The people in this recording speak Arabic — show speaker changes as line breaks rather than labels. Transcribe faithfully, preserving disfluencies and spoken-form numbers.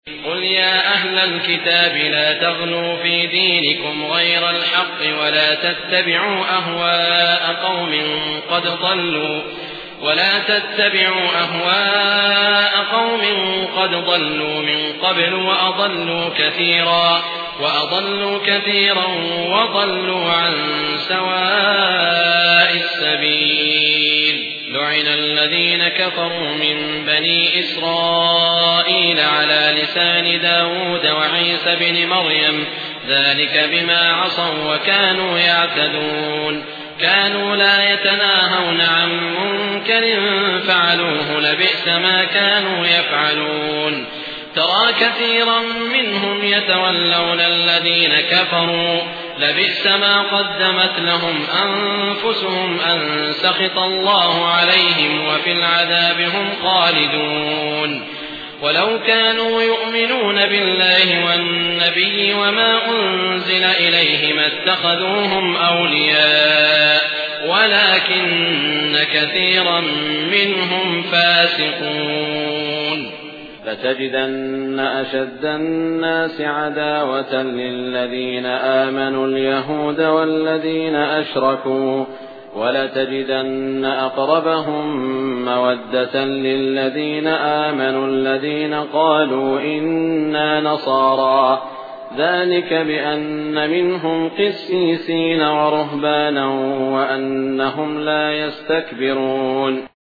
قل يا أهل الكتاب لا تغلوا في دينكم غير الحق ولا تتبعوا أهواء قوم قد ضلوا ولا تتبعوا أهواء قوم قد ضلوا من قبل وأضلوا كثيرا وأضلوا كثيرا وضلوا عن سواء السبيل. لعن الذين كفروا من بني إسرائيل على لسان داود وعيسى بن مريم ذلك بما عصوا وكانوا يعتدون كانوا لا يتناهون عن منكر فعلوه لبئس ما كانوا يفعلون. ترى كثيرا منهم يتولون الذين كفروا لبئس ما قدمت لهم أنفسهم أن سخط الله عليهم وفي العذاب هم خالدون. ولو كانوا يؤمنون بالله والنبي وما أنزل إليه ما اتخذوهم أولياء ولكن كثيرا منهم فاسقون.
لتجدن أشد الناس عداوة للذين آمنوا اليهود والذين أشركوا ولتجدن أقربهم مودة للذين آمنوا الذين قالوا إنا نصارى ذلك بأن منهم قسيسين ورهبانا وأنهم لا يستكبرون.